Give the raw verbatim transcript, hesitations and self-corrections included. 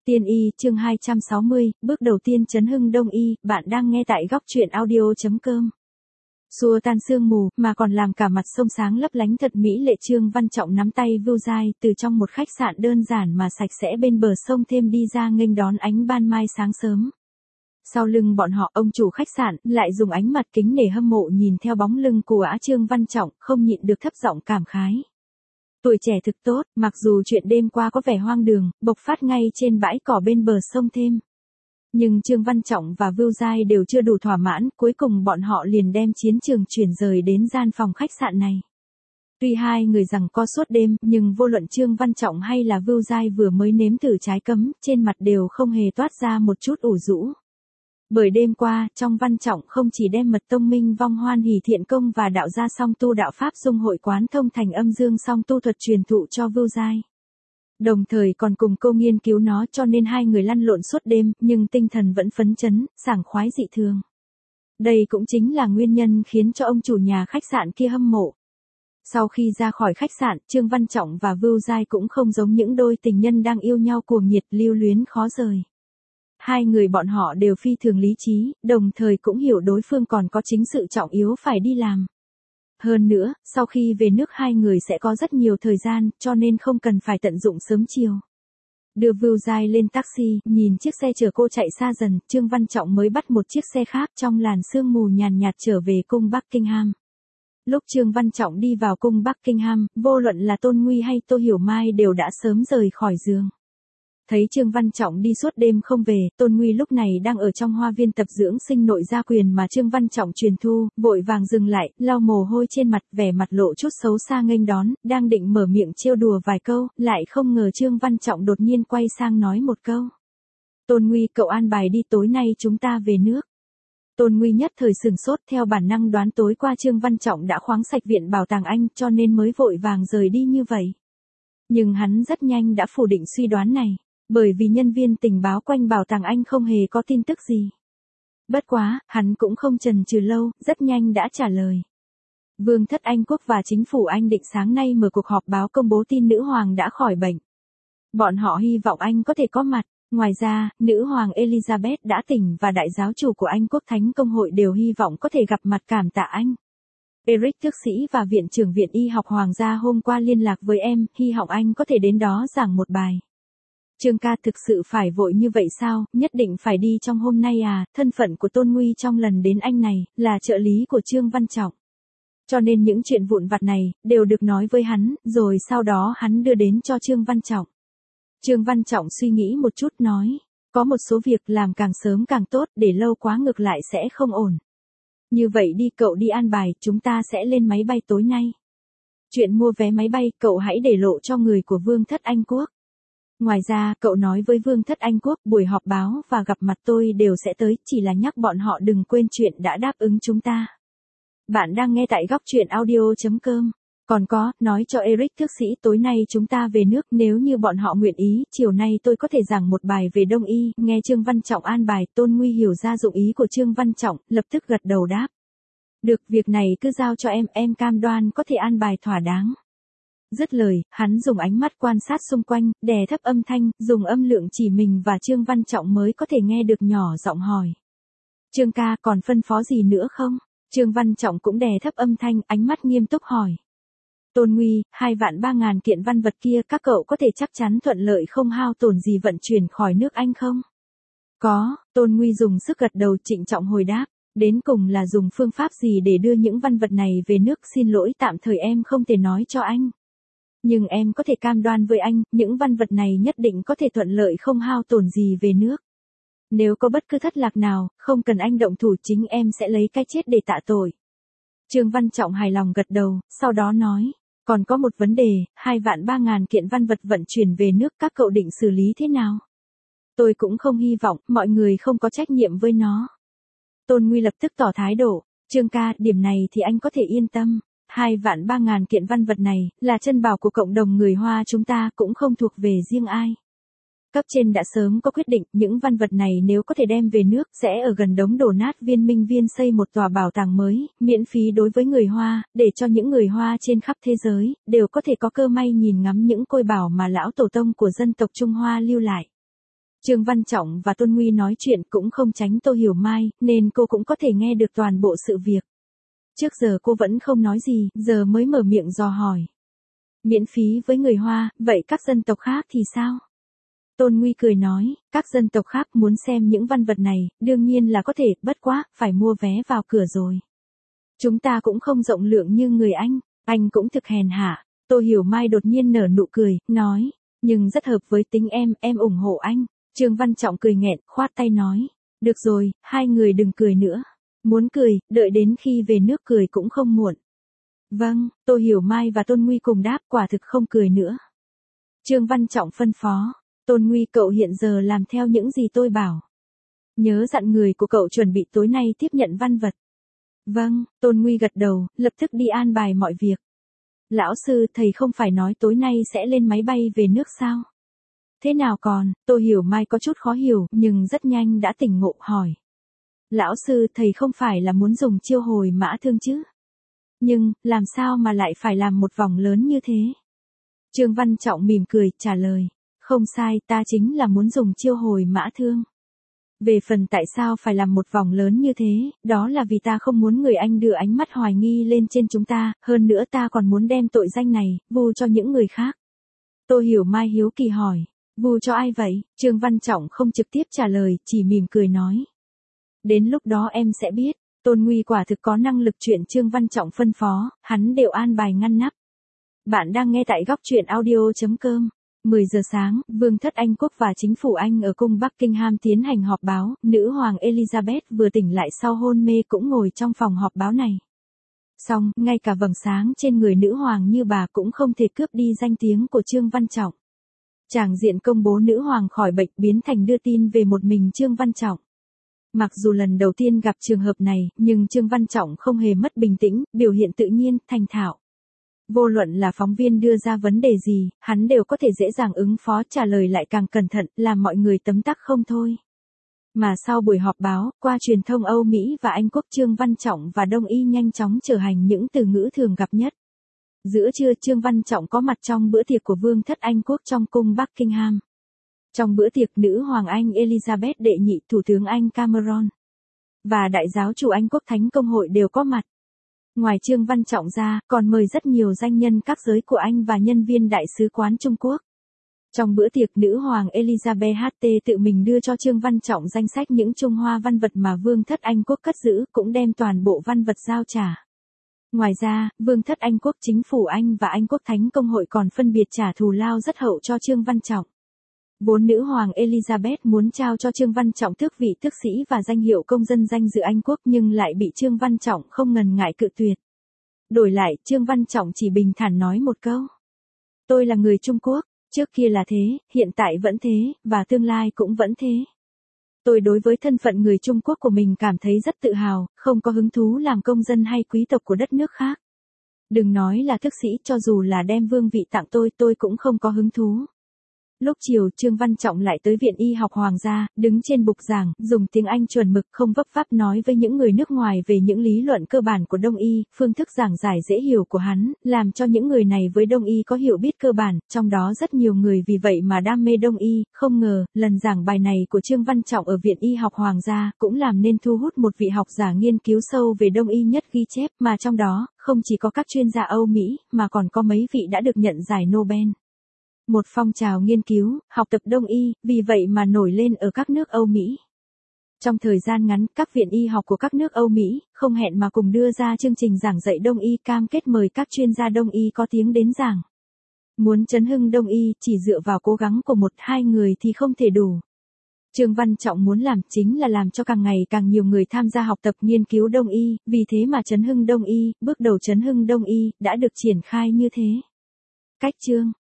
Tiên y chương hai trăm sáu mươi, bước đầu tiên chấn hưng Đông y, bạn đang nghe tại góc truyện audio.com. Xua tan sương mù, mà còn làm cả mặt sông sáng lấp lánh thật mỹ lệ. Trương Văn Trọng nắm tay Vưu Giai từ trong một khách sạn đơn giản mà sạch sẽ bên bờ sông thêm đi ra nghênh đón ánh ban mai sáng sớm. Sau lưng bọn họ, ông chủ khách sạn lại dùng ánh mặt kính nể hâm mộ nhìn theo bóng lưng của ả Trương Văn Trọng, không nhịn được thấp giọng cảm khái. Tuổi trẻ thực tốt, mặc dù chuyện đêm qua có vẻ hoang đường, bộc phát ngay trên bãi cỏ bên bờ sông thêm. Nhưng Trương Văn Trọng và Vưu Giai đều chưa đủ thỏa mãn, cuối cùng bọn họ liền đem chiến trường chuyển rời đến gian phòng khách sạn này. Tuy hai người giằng co suốt đêm, nhưng vô luận Trương Văn Trọng hay là Vưu Giai vừa mới nếm thử trái cấm, trên mặt đều không hề toát ra một chút ủ rũ. Bởi đêm qua, trong Văn Trọng không chỉ đem mật tông minh vong hoan hỷ thiện công và đạo gia song tu đạo pháp dung hội quán thông thành âm dương song tu thuật truyền thụ cho Vưu Giai. Đồng thời còn cùng cô nghiên cứu nó, cho nên hai người lăn lộn suốt đêm, nhưng tinh thần vẫn phấn chấn, sảng khoái dị thường. Đây cũng chính là nguyên nhân khiến cho ông chủ nhà khách sạn kia hâm mộ. Sau khi ra khỏi khách sạn, Trương Văn Trọng và Vưu Giai cũng không giống những đôi tình nhân đang yêu nhau cuồng nhiệt lưu luyến khó rời. Hai người bọn họ đều phi thường lý trí, đồng thời cũng hiểu đối phương còn có chính sự trọng yếu phải đi làm. Hơn nữa, sau khi về nước hai người sẽ có rất nhiều thời gian, cho nên không cần phải tận dụng sớm chiều. Đưa Vưu Giai lên taxi, nhìn chiếc xe chở cô chạy xa dần, Trương Văn Trọng mới bắt một chiếc xe khác trong làn sương mù nhàn nhạt trở về cung Buckingham. Lúc Trương Văn Trọng đi vào cung Buckingham, vô luận là Tôn Nguy hay Tô Hiểu Mai đều đã sớm rời khỏi giường. Thấy Trương Văn Trọng đi suốt đêm không về, Tôn Nguy lúc này đang ở trong hoa viên tập dưỡng sinh nội gia quyền mà Trương Văn Trọng truyền thu, vội vàng dừng lại, lau mồ hôi trên mặt, vẻ mặt lộ chút xấu xa nghênh đón, đang định mở miệng trêu đùa vài câu, lại không ngờ Trương Văn Trọng đột nhiên quay sang nói một câu. Tôn Nguy, cậu an bài đi, tối nay chúng ta về nước. Tôn Nguy nhất thời sừng sốt, theo bản năng đoán tối qua Trương Văn Trọng đã khoáng sạch viện bảo tàng Anh, cho nên mới vội vàng rời đi như vậy. Nhưng hắn rất nhanh đã phủ định suy đoán này. Bởi vì nhân viên tình báo quanh bảo tàng Anh không hề có tin tức gì. Bất quá, hắn cũng không chần chừ lâu, rất nhanh đã trả lời. Vương thất Anh quốc và chính phủ Anh định sáng nay mở cuộc họp báo công bố tin nữ hoàng đã khỏi bệnh. Bọn họ hy vọng anh có thể có mặt. Ngoài ra, nữ hoàng Elizabeth đã tỉnh và đại giáo chủ của Anh quốc Thánh Công hội đều hy vọng có thể gặp mặt cảm tạ anh. Eric Thước Sĩ và Viện trưởng Viện Y học Hoàng gia hôm qua liên lạc với em, hy vọng anh có thể đến đó giảng một bài. Trương ca, thực sự phải vội như vậy sao, nhất định phải đi trong hôm nay à? Thân phận của Tôn Nguy trong lần đến Anh này, là trợ lý của Trương Văn Trọng. Cho nên những chuyện vụn vặt này, đều được nói với hắn, rồi sau đó hắn đưa đến cho Trương Văn Trọng. Trương Văn Trọng suy nghĩ một chút nói, có một số việc làm càng sớm càng tốt, để lâu quá ngược lại sẽ không ổn. Như vậy đi, cậu đi an bài, chúng ta sẽ lên máy bay tối nay. Chuyện mua vé máy bay, cậu hãy để lộ cho người của Vương thất Anh quốc. Ngoài ra, cậu nói với Vương thất Anh quốc, buổi họp báo và gặp mặt tôi đều sẽ tới, chỉ là nhắc bọn họ đừng quên chuyện đã đáp ứng chúng ta. Bạn đang nghe tại góc truyện audio.com. Còn có, nói cho Eric Thước Sĩ tối nay chúng ta về nước, nếu như bọn họ nguyện ý, chiều nay tôi có thể giảng một bài về Đông y. Nghe Trương Văn Trọng an bài, Tôn Nguy hiểu ra dụng ý của Trương Văn Trọng, lập tức gật đầu đáp. Được, việc này cứ giao cho em, em cam đoan có thể an bài thỏa đáng. Dứt lời, hắn dùng ánh mắt quan sát xung quanh, đè thấp âm thanh, dùng âm lượng chỉ mình và Trương Văn Trọng mới có thể nghe được, nhỏ giọng hỏi. Trương ca, còn phân phó gì nữa không? Trương Văn Trọng cũng đè thấp âm thanh, ánh mắt nghiêm túc hỏi. Tôn Nguy, hai vạn ba ngàn kiện văn vật kia các cậu có thể chắc chắn thuận lợi không hao tổn gì vận chuyển khỏi nước Anh không? Có, Tôn Nguy dùng sức gật đầu, trịnh trọng hồi đáp. Đến cùng là dùng phương pháp gì để đưa những văn vật này về nước, xin lỗi tạm thời em không thể nói cho anh. Nhưng em có thể cam đoan với anh, những văn vật này nhất định có thể thuận lợi không hao tổn gì về nước. Nếu có bất cứ thất lạc nào, không cần anh động thủ, chính em sẽ lấy cái chết để tạ tội. Trương Văn Trọng hài lòng gật đầu, sau đó nói, còn có một vấn đề, hai vạn ba ngàn kiện văn vật vận chuyển về nước các cậu định xử lý thế nào? Tôi cũng không hy vọng, mọi người không có trách nhiệm với nó. Tôn Nguy lập tức tỏ thái độ, Trương ca, điểm này thì anh có thể yên tâm. Hai vạn ba ngàn kiện văn vật này, là chân bảo của cộng đồng người Hoa chúng ta, cũng không thuộc về riêng ai. Cấp trên đã sớm có quyết định, những văn vật này nếu có thể đem về nước, sẽ ở gần đống đổ nát Viên Minh Viên xây một tòa bảo tàng mới, miễn phí đối với người Hoa, để cho những người Hoa trên khắp thế giới, đều có thể có cơ may nhìn ngắm những côi bảo mà lão tổ tông của dân tộc Trung Hoa lưu lại. Trương Văn Trọng và Tôn Nguy nói chuyện cũng không tránh Tô Hiểu Mai, nên cô cũng có thể nghe được toàn bộ sự việc. Trước giờ cô vẫn không nói gì, giờ mới mở miệng dò hỏi. Miễn phí với người Hoa, vậy các dân tộc khác thì sao? Tôn Nguy cười nói, các dân tộc khác muốn xem những văn vật này, đương nhiên là có thể, bất quá, phải mua vé vào cửa rồi. Chúng ta cũng không rộng lượng như người Anh, anh cũng thực hèn hạ. Tô Hiểu Mai đột nhiên nở nụ cười, nói, nhưng rất hợp với tính em, em ủng hộ anh. Trương Văn Trọng cười nghẹn, khoát tay nói, được rồi, hai người đừng cười nữa. Muốn cười, đợi đến khi về nước cười cũng không muộn. Vâng, Tô Hiểu Mai và Tôn Nguy cùng đáp, quả thực không cười nữa. Trương Văn Trọng phân phó, Tôn Nguy cậu hiện giờ làm theo những gì tôi bảo. Nhớ dặn người của cậu chuẩn bị tối nay tiếp nhận văn vật. Vâng, Tôn Nguy gật đầu, lập tức đi an bài mọi việc. Lão sư, thầy không phải nói tối nay sẽ lên máy bay về nước sao? Thế nào còn? Tô Hiểu Mai có chút khó hiểu, nhưng rất nhanh đã tỉnh ngộ hỏi. Lão sư, thầy không phải là muốn dùng chiêu hồi mã thương chứ? Nhưng, làm sao mà lại phải làm một vòng lớn như thế? Trương Văn Trọng mỉm cười, trả lời. Không sai, ta chính là muốn dùng chiêu hồi mã thương. Về phần tại sao phải làm một vòng lớn như thế, đó là vì ta không muốn người Anh đưa ánh mắt hoài nghi lên trên chúng ta, hơn nữa ta còn muốn đem tội danh này, vu cho những người khác. Tô Hiểu Mai hiếu kỳ hỏi, vu cho ai vậy? Trương Văn Trọng không trực tiếp trả lời, chỉ mỉm cười nói. Đến lúc đó em sẽ biết, Tôn Nguy quả thực có năng lực, chuyện Trương Văn Trọng phân phó, hắn đều an bài ngăn nắp. Bạn đang nghe tại góc truyện audio chấm com. mười giờ sáng, Vương thất Anh quốc và chính phủ Anh ở cung Buckingham tiến hành họp báo, nữ hoàng Elizabeth vừa tỉnh lại sau hôn mê cũng ngồi trong phòng họp báo này. Song, ngay cả vầng sáng trên người nữ hoàng như bà cũng không thể cướp đi danh tiếng của Trương Văn Trọng. Tràng diện công bố nữ hoàng khỏi bệnh biến thành đưa tin về một mình Trương Văn Trọng. Mặc dù lần đầu tiên gặp trường hợp này, nhưng Trương Văn Trọng không hề mất bình tĩnh, biểu hiện tự nhiên, thành thạo. Vô luận là phóng viên đưa ra vấn đề gì, hắn đều có thể dễ dàng ứng phó, trả lời lại càng cẩn thận, làm mọi người tấm tắc không thôi. Mà sau buổi họp báo, qua truyền thông Âu Mỹ và Anh quốc, Trương Văn Trọng và Đông Y nhanh chóng trở thành những từ ngữ thường gặp nhất. Giữa trưa, Trương Văn Trọng có mặt trong bữa tiệc của Vương thất Anh quốc trong cung Buckingham. Trong bữa tiệc, nữ hoàng Anh Elizabeth đệ nhị, thủ tướng Anh Cameron và đại giáo chủ Anh quốc Thánh Công hội đều có mặt. Ngoài Trương Văn Trọng ra, còn mời rất nhiều danh nhân các giới của Anh và nhân viên đại sứ quán Trung Quốc. Trong bữa tiệc, nữ hoàng Elizabeth hát tê tự mình đưa cho Trương Văn Trọng danh sách những Trung Hoa văn vật mà Vương thất Anh quốc cất giữ, cũng đem toàn bộ văn vật giao trả. Ngoài ra, Vương thất Anh quốc, chính phủ Anh và Anh quốc Thánh Công hội còn phân biệt trả thù lao rất hậu cho Trương Văn Trọng. Vốn nữ hoàng Elizabeth muốn trao cho Trương Văn Trọng tước vị tước sĩ và danh hiệu công dân danh dự Anh quốc, nhưng lại bị Trương Văn Trọng không ngần ngại cự tuyệt. Đổi lại, Trương Văn Trọng chỉ bình thản nói một câu. Tôi là người Trung Quốc, trước kia là thế, hiện tại vẫn thế, và tương lai cũng vẫn thế. Tôi đối với thân phận người Trung Quốc của mình cảm thấy rất tự hào, không có hứng thú làm công dân hay quý tộc của đất nước khác. Đừng nói là tước sĩ, cho dù là đem vương vị tặng tôi, tôi cũng không có hứng thú. Lúc chiều, Trương Văn Trọng lại tới Viện Y học Hoàng gia, đứng trên bục giảng, dùng tiếng Anh chuẩn mực không vấp váp nói với những người nước ngoài về những lý luận cơ bản của Đông y, phương thức giảng giải dễ hiểu của hắn, làm cho những người này với Đông y có hiểu biết cơ bản, trong đó rất nhiều người vì vậy mà đam mê Đông y. Không ngờ, lần giảng bài này của Trương Văn Trọng ở Viện Y học Hoàng gia, cũng làm nên thu hút một vị học giả nghiên cứu sâu về Đông y nhất ghi chép, mà trong đó, không chỉ có các chuyên gia Âu Mỹ, mà còn có mấy vị đã được nhận giải Nobel. Một phong trào nghiên cứu, học tập Đông y, vì vậy mà nổi lên ở các nước Âu Mỹ. Trong thời gian ngắn, các viện y học của các nước Âu Mỹ, không hẹn mà cùng đưa ra chương trình giảng dạy Đông y, cam kết mời các chuyên gia Đông y có tiếng đến giảng. Muốn chấn hưng Đông y, chỉ dựa vào cố gắng của một, hai người thì không thể đủ. Trương Văn Trọng muốn làm chính là làm cho càng ngày càng nhiều người tham gia học tập nghiên cứu Đông y, vì thế mà chấn hưng Đông y, bước đầu chấn hưng Đông y, đã được triển khai như thế. Cách chương